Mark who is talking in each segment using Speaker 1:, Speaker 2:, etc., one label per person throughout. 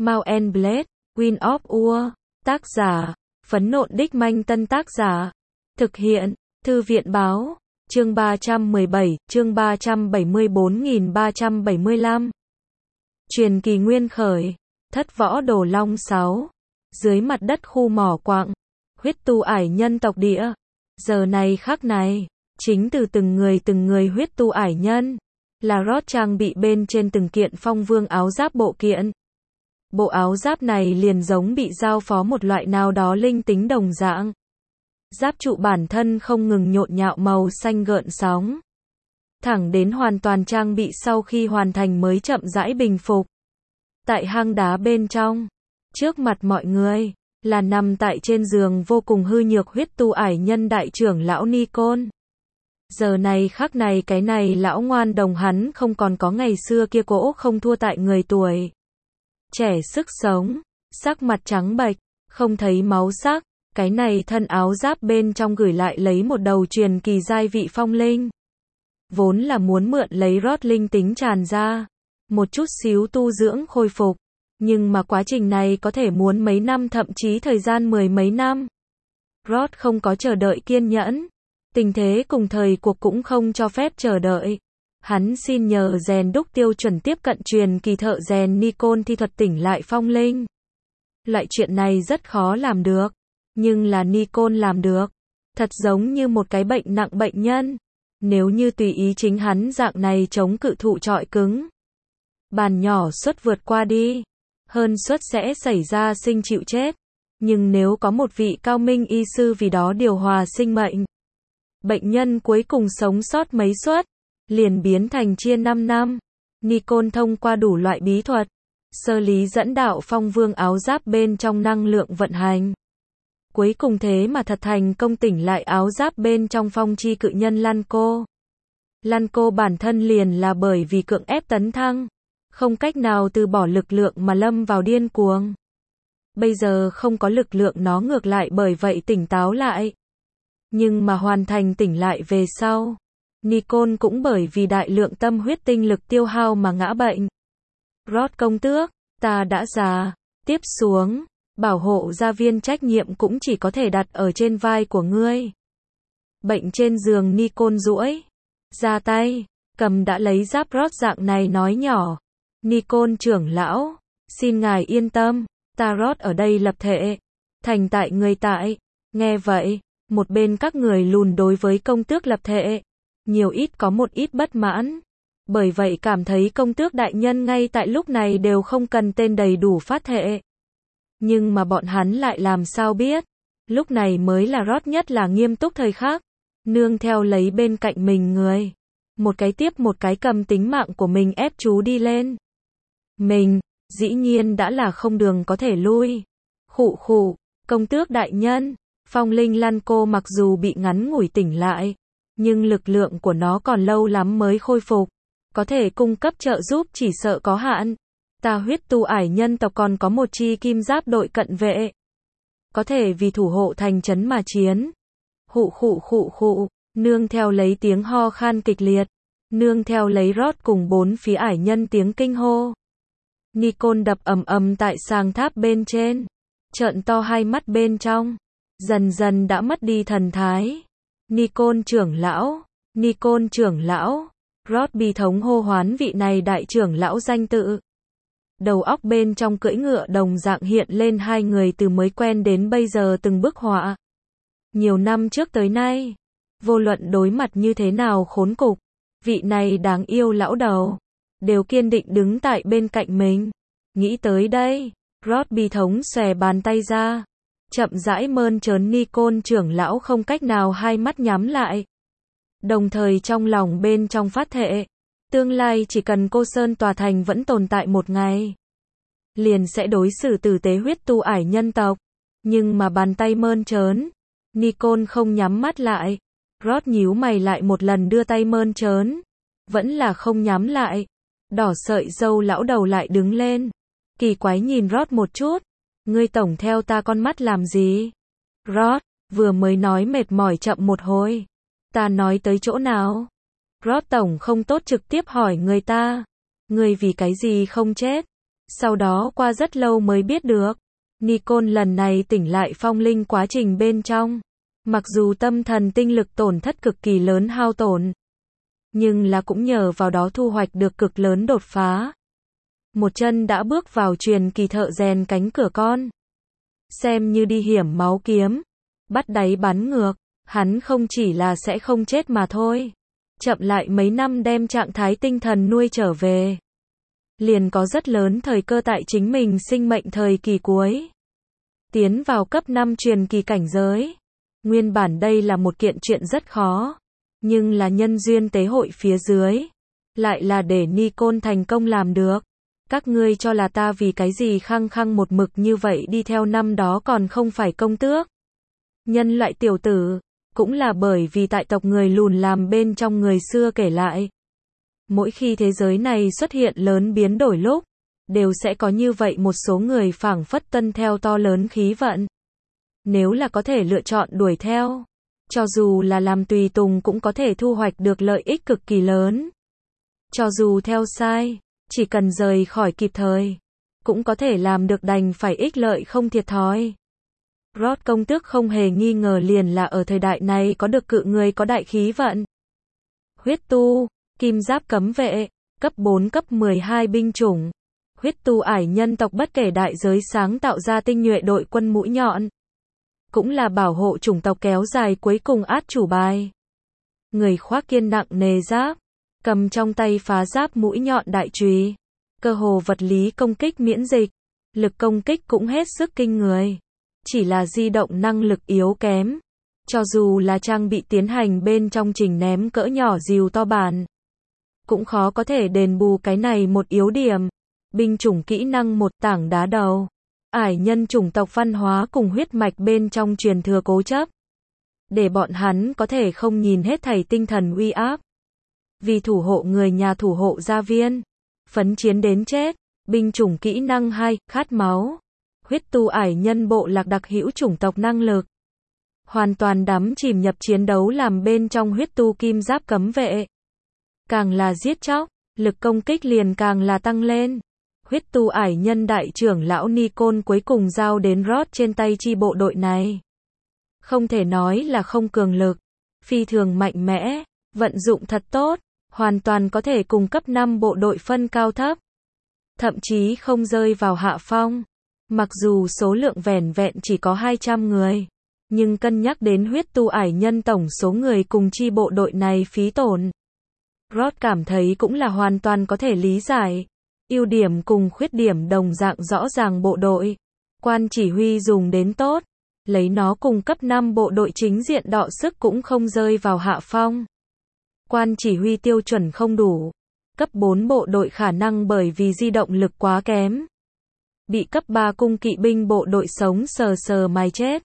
Speaker 1: Mount and Blade, Wind of War. Tác giả, Phấn Nộn Đích Manh. Tân tác giả, thực hiện, Thư viện Báo. Chương 317, chương 374.375. Truyền kỳ nguyên khởi, Thất Võ Đồ Long 6. Dưới mặt đất khu mỏ quặng, huyết tu ải nhân tộc địa. Giờ này khắc này, chính từ từng người huyết tu ải nhân, là Rod trang bị bên trên từng kiện phong vương áo giáp bộ kiện. Bộ áo giáp này liền giống bị giao phó một loại nào đó linh tính đồng dạng. Giáp trụ bản thân không ngừng nhộn nhạo màu xanh gợn sóng. Thẳng đến hoàn toàn trang bị sau khi hoàn thành mới chậm rãi bình phục. Tại hang đá bên trong, trước mặt mọi người, là nằm tại trên giường vô cùng hư nhược huyết tu ải nhân đại trưởng lão Nikon. Giờ này khắc này cái này lão ngoan đồng hắn không còn có ngày xưa kia cỗ không thua tại người tuổi trẻ sức sống, sắc mặt trắng bệch, không thấy máu sắc. Cái này thân áo giáp bên trong gửi lại lấy một đầu truyền kỳ giai vị phong linh. Vốn là muốn mượn lấy Rod linh tính tràn ra, một chút xíu tu dưỡng khôi phục. Nhưng mà quá trình này có thể muốn mấy năm, thậm chí thời gian mười mấy năm. Rod không có chờ đợi kiên nhẫn. Tình thế cùng thời cuộc cũng không cho phép chờ đợi. Hắn xin nhờ rèn đúc tiêu chuẩn tiếp cận truyền kỳ thợ rèn Nikon thi thuật tỉnh lại phong linh. Loại chuyện này rất khó làm được. Nhưng là Nikon làm được. Thật giống như một cái bệnh nặng bệnh nhân. Nếu như tùy ý chính hắn dạng này chống cự thụ trọi cứng. Bàn nhỏ suất vượt qua đi. Hơn suất sẽ xảy ra sinh chịu chết. Nhưng nếu có một vị cao minh y sư vì đó điều hòa sinh mệnh. Bệnh nhân cuối cùng sống sót mấy suất. Liền biến thành chia 5 năm. Nikon thông qua đủ loại bí thuật. Sơ lý dẫn đạo phong vương áo giáp bên trong năng lượng vận hành. Cuối cùng thế mà thật thành công tỉnh lại áo giáp bên trong phong chi cự nhân Lanco. Lanco bản thân liền là bởi vì cưỡng ép tấn thăng. Không cách nào từ bỏ lực lượng mà lâm vào điên cuồng. Bây giờ không có lực lượng nó ngược lại bởi vậy tỉnh táo lại. Nhưng mà hoàn thành tỉnh lại về sau. Nikon cũng bởi vì đại lượng tâm huyết tinh lực tiêu hao mà ngã bệnh. Rod công tước, ta đã già. Tiếp xuống, bảo hộ gia viên trách nhiệm cũng chỉ có thể đặt ở trên vai của ngươi. Bệnh trên giường Nikon duỗi ra tay, cầm đã lấy giáp Rod dạng này nói nhỏ. Nikon trưởng lão, xin ngài yên tâm, ta Rod ở đây lập thể. Thành tại người tại. Nghe vậy, một bên các người lùn đối với công tước lập thể. Nhiều ít có một ít bất mãn. Bởi vậy cảm thấy công tước đại nhân ngay tại lúc này đều không cần tên đầy đủ phát thệ. Nhưng mà bọn hắn lại làm sao biết. Lúc này mới là Rod nhất là nghiêm túc thời khắc. Nương theo lấy bên cạnh mình người. Một cái tiếp một cái cầm tính mạng của mình ép chú đi lên. Mình, dĩ nhiên đã là không đường có thể lui. Khụ khụ, công tước đại nhân. Phong linh Lanco mặc dù bị ngắn ngủi tỉnh lại. Nhưng lực lượng của nó còn lâu lắm mới khôi phục. Có thể cung cấp trợ giúp chỉ sợ có hạn. Ta huyết tu ải nhân tộc còn có một chi kim giáp đội cận vệ. Có thể vì thủ hộ thành trấn mà chiến. Hụ khụ khụ khụ, nương theo lấy tiếng ho khan kịch liệt. Nương theo lấy Rod cùng bốn phía ải nhân tiếng kinh hô. Nikon đập ầm ầm tại sàng tháp bên trên. Trợn to hai mắt bên trong. Dần dần đã mất đi thần thái. Nikon trưởng lão, Nikon trưởng lão. Rod bi thống hô hoán vị này đại trưởng lão danh tự. Đầu óc bên trong cưỡi ngựa đồng dạng hiện lên hai người từ mới quen đến bây giờ từng bức họa. Nhiều năm trước tới nay, vô luận đối mặt như thế nào khốn cục, vị này đáng yêu lão đầu, đều kiên định đứng tại bên cạnh mình. Nghĩ tới đây, Rod bi thống xòe bàn tay ra. Chậm rãi mơn trớn Nikon trưởng lão không cách nào hai mắt nhắm lại. Đồng thời trong lòng bên trong phát thệ. Tương lai chỉ cần cô Sơn tòa thành vẫn tồn tại một ngày. Liền sẽ đối xử tử tế huyết tu ải nhân tộc. Nhưng mà bàn tay mơn trớn. Nikon không nhắm mắt lại. Rod nhíu mày lại một lần đưa tay mơn trớn. Vẫn là không nhắm lại. Đỏ sợi râu lão đầu lại đứng lên. Kỳ quái nhìn Rod một chút. Ngươi tổng theo ta con mắt làm gì? Rod, vừa mới nói mệt mỏi chậm một hồi. Ta nói tới chỗ nào? Rod tổng không tốt trực tiếp hỏi người ta. Ngươi vì cái gì không chết? Sau đó qua rất lâu mới biết được, Nikon lần này tỉnh lại phong linh quá trình bên trong. Mặc dù tâm thần tinh lực tổn thất cực kỳ lớn hao tổn, nhưng là cũng nhờ vào đó thu hoạch được cực lớn đột phá. Một chân đã bước vào truyền kỳ thợ rèn cánh cửa con. Xem như đi hiểm máu kiếm, bắt đáy bắn ngược, hắn không chỉ là sẽ không chết mà thôi. Chậm lại mấy năm đem trạng thái tinh thần nuôi trở về, liền có rất lớn thời cơ tại chính mình sinh mệnh thời kỳ cuối. Tiến vào cấp 5 truyền kỳ cảnh giới. Nguyên bản đây là một kiện chuyện rất khó, nhưng là nhân duyên tế hội phía dưới, lại là để Nikon thành công làm được. Các ngươi cho là ta vì cái gì khăng khăng một mực như vậy đi theo năm đó còn không phải công tước. Nhân loại tiểu tử, cũng là bởi vì tại tộc người lùn làm bên trong người xưa kể lại. Mỗi khi thế giới này xuất hiện lớn biến đổi lúc, đều sẽ có như vậy một số người phảng phất tuân theo to lớn khí vận. Nếu là có thể lựa chọn đuổi theo, cho dù là làm tùy tùng cũng có thể thu hoạch được lợi ích cực kỳ lớn. Cho dù theo sai, chỉ cần rời khỏi kịp thời, cũng có thể làm được đành phải ích lợi không thiệt thòi. Rod công tước không hề nghi ngờ liền là ở thời đại này có được cự người có đại khí vận. Huyết tu, kim giáp cấm vệ, cấp 4 cấp 12 binh chủng. Huyết tu ải nhân tộc bất kể đại giới sáng tạo ra tinh nhuệ đội quân mũi nhọn. Cũng là bảo hộ chủng tộc kéo dài cuối cùng át chủ bài. Người khoác kiên nặng nề giáp, cầm trong tay phá giáp mũi nhọn đại chùy, cơ hồ vật lý công kích miễn dịch, lực công kích cũng hết sức kinh người. Chỉ là di động năng lực yếu kém. Cho dù là trang bị tiến hành bên trong trình ném cỡ nhỏ dìu to bản, cũng khó có thể đền bù cái này một yếu điểm. Binh chủng kỹ năng một tảng đá đầu. Ải nhân chủng tộc văn hóa cùng huyết mạch bên trong truyền thừa cố chấp, để bọn hắn có thể không nhìn hết thảy tinh thần uy áp. Vì thủ hộ người nhà thủ hộ gia viên, phấn chiến đến chết. Binh chủng kỹ năng 2, khát máu. Huyết tu ải nhân bộ lạc đặc hữu chủng tộc năng lực. Hoàn toàn đắm chìm nhập chiến đấu làm bên trong huyết tu kim giáp cấm vệ. Càng là giết chóc, lực công kích liền càng là tăng lên. Huyết tu ải nhân đại trưởng lão Nikon cuối cùng giao đến Rod trên tay chi bộ đội này. Không thể nói là không cường lực, phi thường mạnh mẽ, vận dụng thật tốt, hoàn toàn có thể cùng cấp 5 bộ đội phân cao thấp. Thậm chí không rơi vào hạ phong. Mặc dù số lượng vẻn vẹn chỉ có 200 người, nhưng cân nhắc đến huyết tu ải nhân tổng số người cùng chi bộ đội này phí tổn, Rod cảm thấy cũng là hoàn toàn có thể lý giải. Ưu điểm cùng khuyết điểm đồng dạng rõ ràng bộ đội. Quan chỉ huy dùng đến tốt, lấy nó cùng cấp 5 bộ đội chính diện đọ sức cũng không rơi vào hạ phong. Quan chỉ huy tiêu chuẩn không đủ. Cấp 4 bộ đội khả năng bởi vì di động lực quá kém, bị cấp 3 cung kỵ binh bộ đội sống sờ sờ mài chết.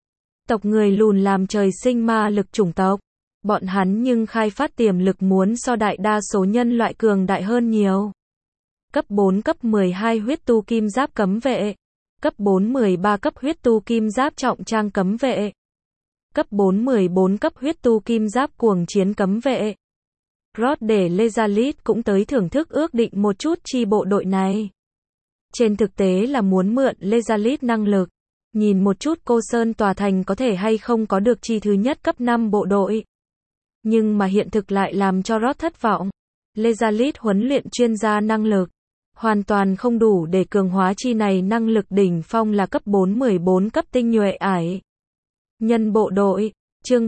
Speaker 1: Tộc người lùn làm trời sinh ma lực chủng tộc. Bọn hắn nhưng khai phát tiềm lực muốn so đại đa số nhân loại cường đại hơn nhiều. Cấp 4 cấp 12 huyết tu kim giáp cấm vệ. Cấp 4-13 cấp huyết tu kim giáp trọng trang cấm vệ. Cấp 4-14 cấp huyết tu kim giáp cuồng chiến cấm vệ. Rod để Lezalit cũng tới thưởng thức ước định một chút chi bộ đội này. Trên thực tế là muốn mượn Lezalit năng lực, nhìn một chút cô Sơn tòa thành có thể hay không có được chi thứ nhất cấp 5 bộ đội. Nhưng mà hiện thực lại làm cho Rod thất vọng. Lezalit huấn luyện chuyên gia năng lực, hoàn toàn không đủ để cường hóa chi này năng lực đỉnh phong là cấp 4-14 cấp tinh nhuệ ải nhân bộ đội. Chương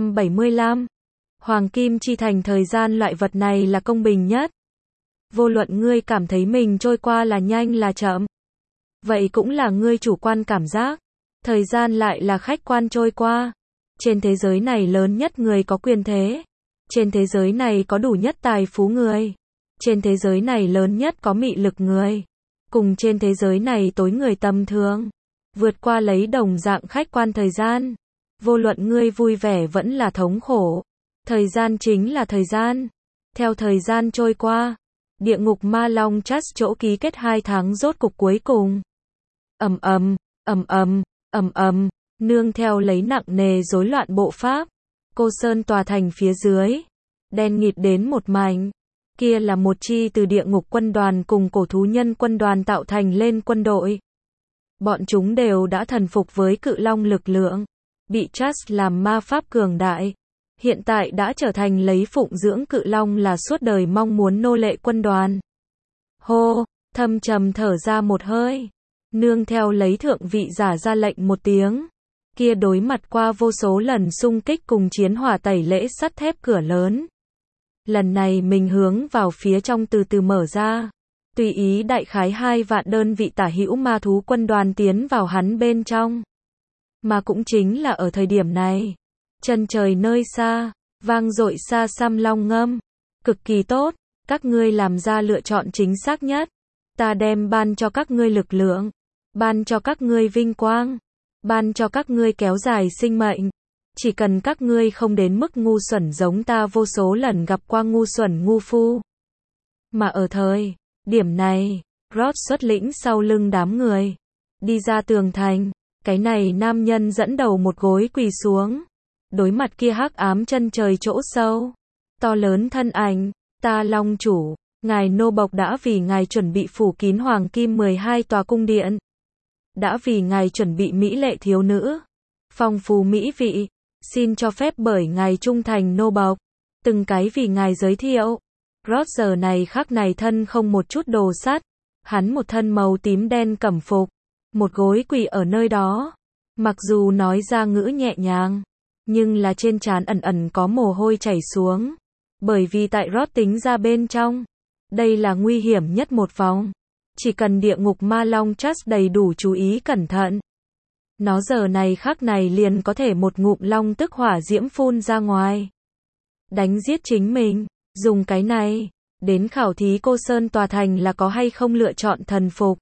Speaker 1: 375. Hoàng kim chi thành thời gian loại vật này là công bình nhất. Vô luận ngươi cảm thấy mình trôi qua là nhanh là chậm, vậy cũng là ngươi chủ quan cảm giác. Thời gian lại là khách quan trôi qua. Trên thế giới này lớn nhất người có quyền thế. Trên thế giới này có đủ nhất tài phú người. Trên thế giới này lớn nhất có mị lực người. Cùng trên thế giới này tối người tầm thường. Vượt qua lấy đồng dạng khách quan thời gian. Vô luận ngươi vui vẻ vẫn là thống khổ. Thời gian chính là thời gian. Theo thời gian trôi qua, địa ngục ma long chát chỗ ký kết 2 tháng rốt cục cuối cùng. Ầm ầm, ầm ầm, ầm ầm, nương theo lấy nặng nề rối loạn bộ pháp. Cô Sơn tòa thành phía dưới, đen nghịt đến một mảnh. Kia là một chi từ địa ngục quân đoàn cùng cổ thú nhân quân đoàn tạo thành lên quân đội. Bọn chúng đều đã thần phục với cự long lực lượng, bị Trust làm ma pháp cường đại. Hiện tại đã trở thành lấy phụng dưỡng cự long là suốt đời mong muốn nô lệ quân đoàn. Hô, thâm trầm thở ra một hơi. Nương theo lấy thượng vị giả ra lệnh một tiếng. Kia đối mặt qua vô số lần xung kích cùng chiến hỏa tẩy lễ sắt thép cửa lớn. Lần này mình hướng vào phía trong từ từ mở ra. Tùy ý đại khái 2 vạn đơn vị tả hữu ma thú quân đoàn tiến vào hắn bên trong. Mà cũng chính là ở thời điểm này. Chân trời nơi xa, vang dội xa xăm long ngâm. Cực kỳ tốt, các ngươi làm ra lựa chọn chính xác nhất. Ta đem ban cho các ngươi lực lượng, ban cho các ngươi vinh quang, ban cho các ngươi kéo dài sinh mệnh. Chỉ cần các ngươi không đến mức ngu xuẩn giống ta vô số lần gặp qua ngu xuẩn ngu phu. Mà ở thời điểm này, Rod xuất lĩnh sau lưng đám người. Đi ra tường thành, cái này nam nhân dẫn đầu một gối quỳ xuống. Đối mặt kia hắc ám chân trời chỗ sâu. To lớn thân ảnh, ta Long chủ, ngài nô bộc đã vì ngài chuẩn bị phủ kín hoàng kim 12 tòa cung điện. Đã vì ngài chuẩn bị mỹ lệ thiếu nữ. Phong phú mỹ vị, xin cho phép bởi ngài trung thành nô bộc. Từng cái vì ngài giới thiệu. Rod giờ này khắc này thân không một chút đồ sắt. Hắn một thân màu tím đen cẩm phục. Một gối quỳ ở nơi đó. Mặc dù nói ra ngữ nhẹ nhàng. Nhưng là trên trán ẩn ẩn có mồ hôi chảy xuống. Bởi vì tại Rod tính ra bên trong. Đây là nguy hiểm nhất một vòng. Chỉ cần địa ngục ma long Trust đầy đủ chú ý cẩn thận. Nó giờ này khắc này liền có thể một ngụm long tức hỏa diễm phun ra ngoài. Đánh giết chính mình. Dùng cái này. Đến khảo thí cô Sơn tòa thành là có hay không lựa chọn thần phục.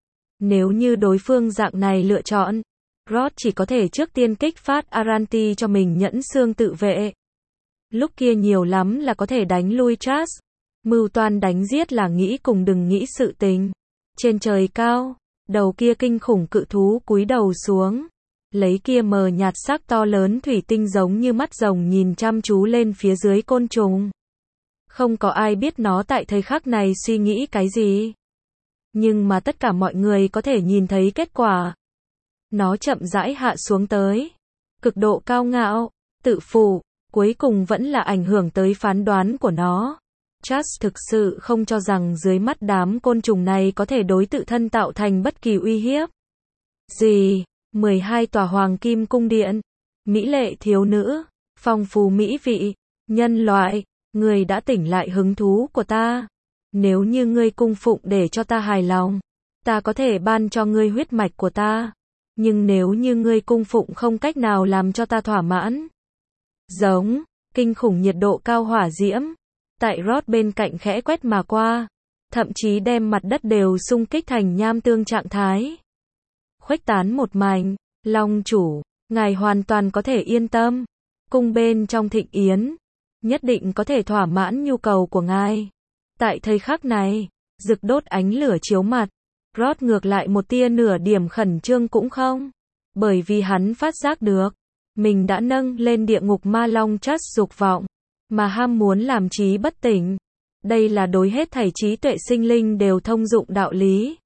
Speaker 1: Nếu như đối phương dạng này lựa chọn. Rod chỉ có thể trước tiên kích phát Aranti cho mình nhẫn xương tự vệ. Lúc kia nhiều lắm là có thể đánh lui Trust. Mưu toan đánh giết là nghĩ cùng đừng nghĩ sự tình. Trên trời cao, đầu kia kinh khủng cự thú cúi đầu xuống. Lấy kia mờ nhạt sắc to lớn thủy tinh giống như mắt rồng nhìn chăm chú lên phía dưới côn trùng. Không có ai biết nó tại thời khắc này suy nghĩ cái gì. Nhưng mà tất cả mọi người có thể nhìn thấy kết quả. Nó chậm rãi hạ xuống tới. Cực độ cao ngạo, tự phụ, cuối cùng vẫn là ảnh hưởng tới phán đoán của nó. Trust thực sự không cho rằng dưới mắt đám côn trùng này có thể đối tự thân tạo thành bất kỳ uy hiếp. Gì? 12 tòa hoàng kim cung điện, mỹ lệ thiếu nữ, phong phú mỹ vị, nhân loại, người đã tỉnh lại hứng thú của ta. Nếu như ngươi cung phụng để cho ta hài lòng, ta có thể ban cho ngươi huyết mạch của ta. Nhưng nếu như ngươi cung phụng không cách nào làm cho ta thỏa mãn. Giống, kinh khủng nhiệt độ cao hỏa diễm. Tại Rod bên cạnh khẽ quét mà qua. Thậm chí đem mặt đất đều xung kích thành nham tương trạng thái. Khuếch tán một mảnh. Long chủ, ngài hoàn toàn có thể yên tâm. Cung bên trong thịnh yến. Nhất định có thể thỏa mãn nhu cầu của ngài. Tại thời khắc này, rực đốt ánh lửa chiếu mặt. Rod ngược lại một tia nửa điểm khẩn trương cũng không. Bởi vì hắn phát giác được. Mình đã nâng lên địa ngục ma long Trust dục vọng. Mà ham muốn làm trí bất tỉnh. Đây là đối hết thảy trí tuệ sinh linh đều thông dụng đạo lý.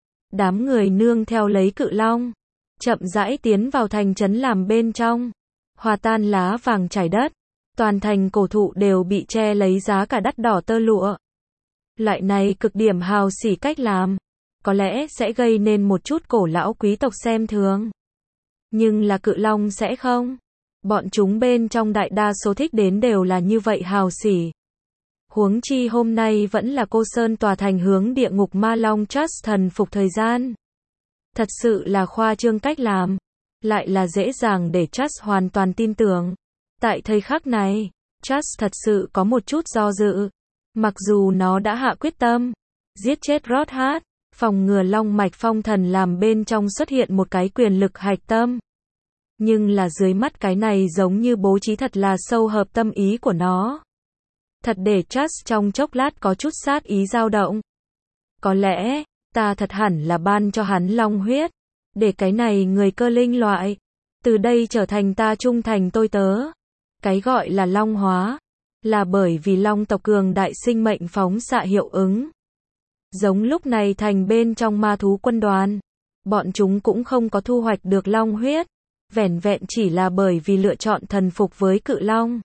Speaker 1: Đám người nương theo lấy cự long. Chậm rãi tiến vào thành trấn làm bên trong. Hòa tan lá vàng trải đất. Toàn thành cổ thụ đều bị che lấy giá cả đắt đỏ tơ lụa. Loại này cực điểm hào sỉ cách làm. Có lẽ sẽ gây nên một chút cổ lão quý tộc xem thường. Nhưng là cự long sẽ không. Bọn chúng bên trong đại đa số thích đến đều là như vậy hào sỉ. Huống chi hôm nay vẫn là cô Sơn tòa thành hướng địa ngục ma long Trust thần phục thời gian. Thật sự là khoa trương cách làm. Lại là dễ dàng để Trust hoàn toàn tin tưởng. Tại thời khắc này, Trust thật sự có một chút do dự. Mặc dù nó đã hạ quyết tâm. Giết chết Rod Hart. Phòng ngừa long mạch phong thần làm bên trong xuất hiện một cái quyền lực hạch tâm. Nhưng là dưới mắt cái này giống như bố trí thật là sâu hợp tâm ý của nó. Thật để Trust trong chốc lát có chút sát ý dao động. Có lẽ, ta thật hẳn là ban cho hắn long huyết. Để cái này người cơ linh loại. Từ đây trở thành ta trung thành tôi tớ. Cái gọi là long hóa. là bởi vì long tộc cường đại sinh mệnh phóng xạ hiệu ứng. Giống lúc này thành bên trong ma thú quân đoàn, bọn chúng cũng không có thu hoạch được long huyết, vẻn vẹn chỉ là bởi vì lựa chọn thần phục với cự long.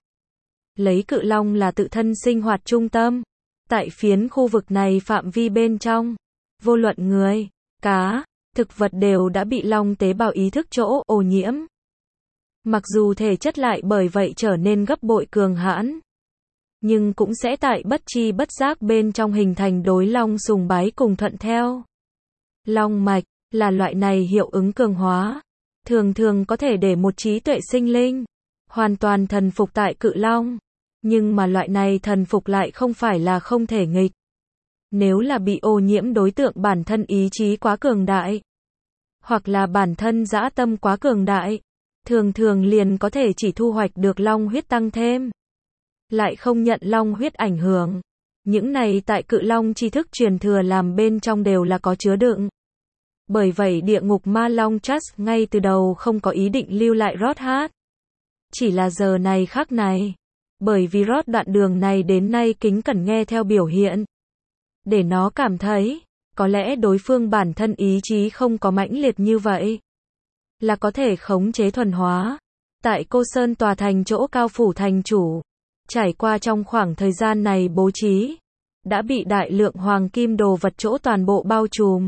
Speaker 1: Lấy cự long là tự thân sinh hoạt trung tâm, tại phiến khu vực này phạm vi bên trong, vô luận người, cá, thực vật đều đã bị long tế bào ý thức chỗ ô nhiễm. Mặc dù thể chất lại bởi vậy trở nên gấp bội cường hãn, nhưng cũng sẽ tại bất chi bất giác bên trong hình thành đối long sùng bái cùng thuận theo. Long mạch là loại này hiệu ứng cường hóa, thường thường có thể để một trí tuệ sinh linh hoàn toàn thần phục tại cự long, nhưng mà loại này thần phục lại không phải là không thể nghịch. Nếu là bị ô nhiễm đối tượng bản thân ý chí quá cường đại, hoặc là bản thân dã tâm quá cường đại, thường thường liền có thể chỉ thu hoạch được long huyết tăng thêm, lại không nhận long huyết ảnh hưởng. Những này tại cự long tri thức truyền thừa làm bên trong đều là có chứa đựng. Bởi vậy địa ngục ma long Trust ngay từ đầu không có ý định lưu lại Rothat. Chỉ là giờ này khắc này, bởi vì Rot đoạn đường này đến nay kính cẩn nghe theo biểu hiện, để nó cảm thấy, có lẽ đối phương bản thân ý chí không có mãnh liệt như vậy, là có thể khống chế thuần hóa. Tại Cô Sơn tòa thành chỗ cao phủ thành chủ, trải qua trong khoảng thời gian này bố trí, đã bị đại lượng hoàng kim đồ vật chỗ toàn bộ bao trùm.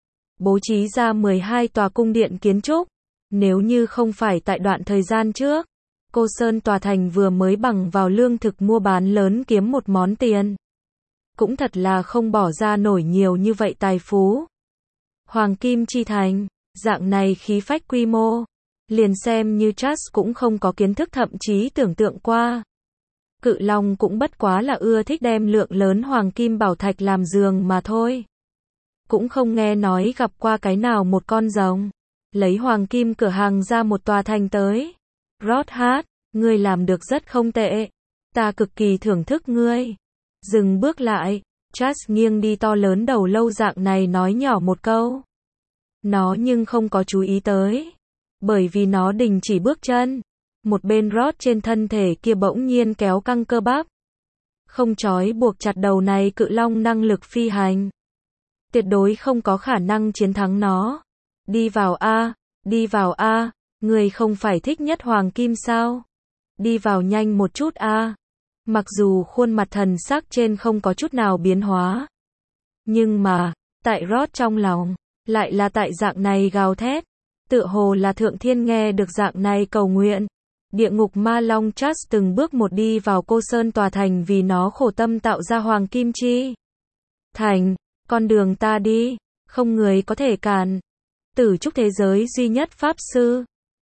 Speaker 1: Bố trí ra 12 tòa cung điện kiến trúc. Nếu như không phải tại đoạn thời gian trước, Cô Sơn tòa thành vừa mới bằng vào lương thực mua bán lớn kiếm một món tiền, cũng thật là không bỏ ra nổi nhiều như vậy tài phú. Hoàng kim chi thành, dạng này khí phách quy mô, liền xem như Trust cũng không có kiến thức thậm chí tưởng tượng qua. Cự long cũng bất quá là ưa thích đem lượng lớn hoàng kim bảo thạch làm giường mà thôi. Cũng không nghe nói gặp qua cái nào một con rồng lấy hoàng kim cửa hàng ra một tòa thành tới. Rothat, ngươi làm được rất không tệ. Ta cực kỳ thưởng thức ngươi. Dừng bước lại, Trust nghiêng đi to lớn đầu lâu dạng này nói nhỏ một câu. Nó nhưng không có chú ý tới. Bởi vì nó đình chỉ bước chân. Một bên Rot trên thân thể kia bỗng nhiên kéo căng cơ bắp. Không trói buộc chặt đầu này cự long năng lực phi hành. Tuyệt đối không có khả năng chiến thắng nó. Đi vào a, đi vào a, người không phải thích nhất hoàng kim sao? Đi vào nhanh một chút a. Mặc dù khuôn mặt thần sắc trên không có chút nào biến hóa, nhưng mà, tại Rot trong lòng, lại là tại dạng này gào thét. Tựa hồ là thượng thiên nghe được dạng này cầu nguyện. Địa ngục ma long Trust từng bước một đi vào Cô Sơn tòa thành vì nó khổ tâm tạo ra hoàng kim chi thành. Con đường ta đi, không người có thể cản. Tử trúc thế giới duy nhất pháp sư,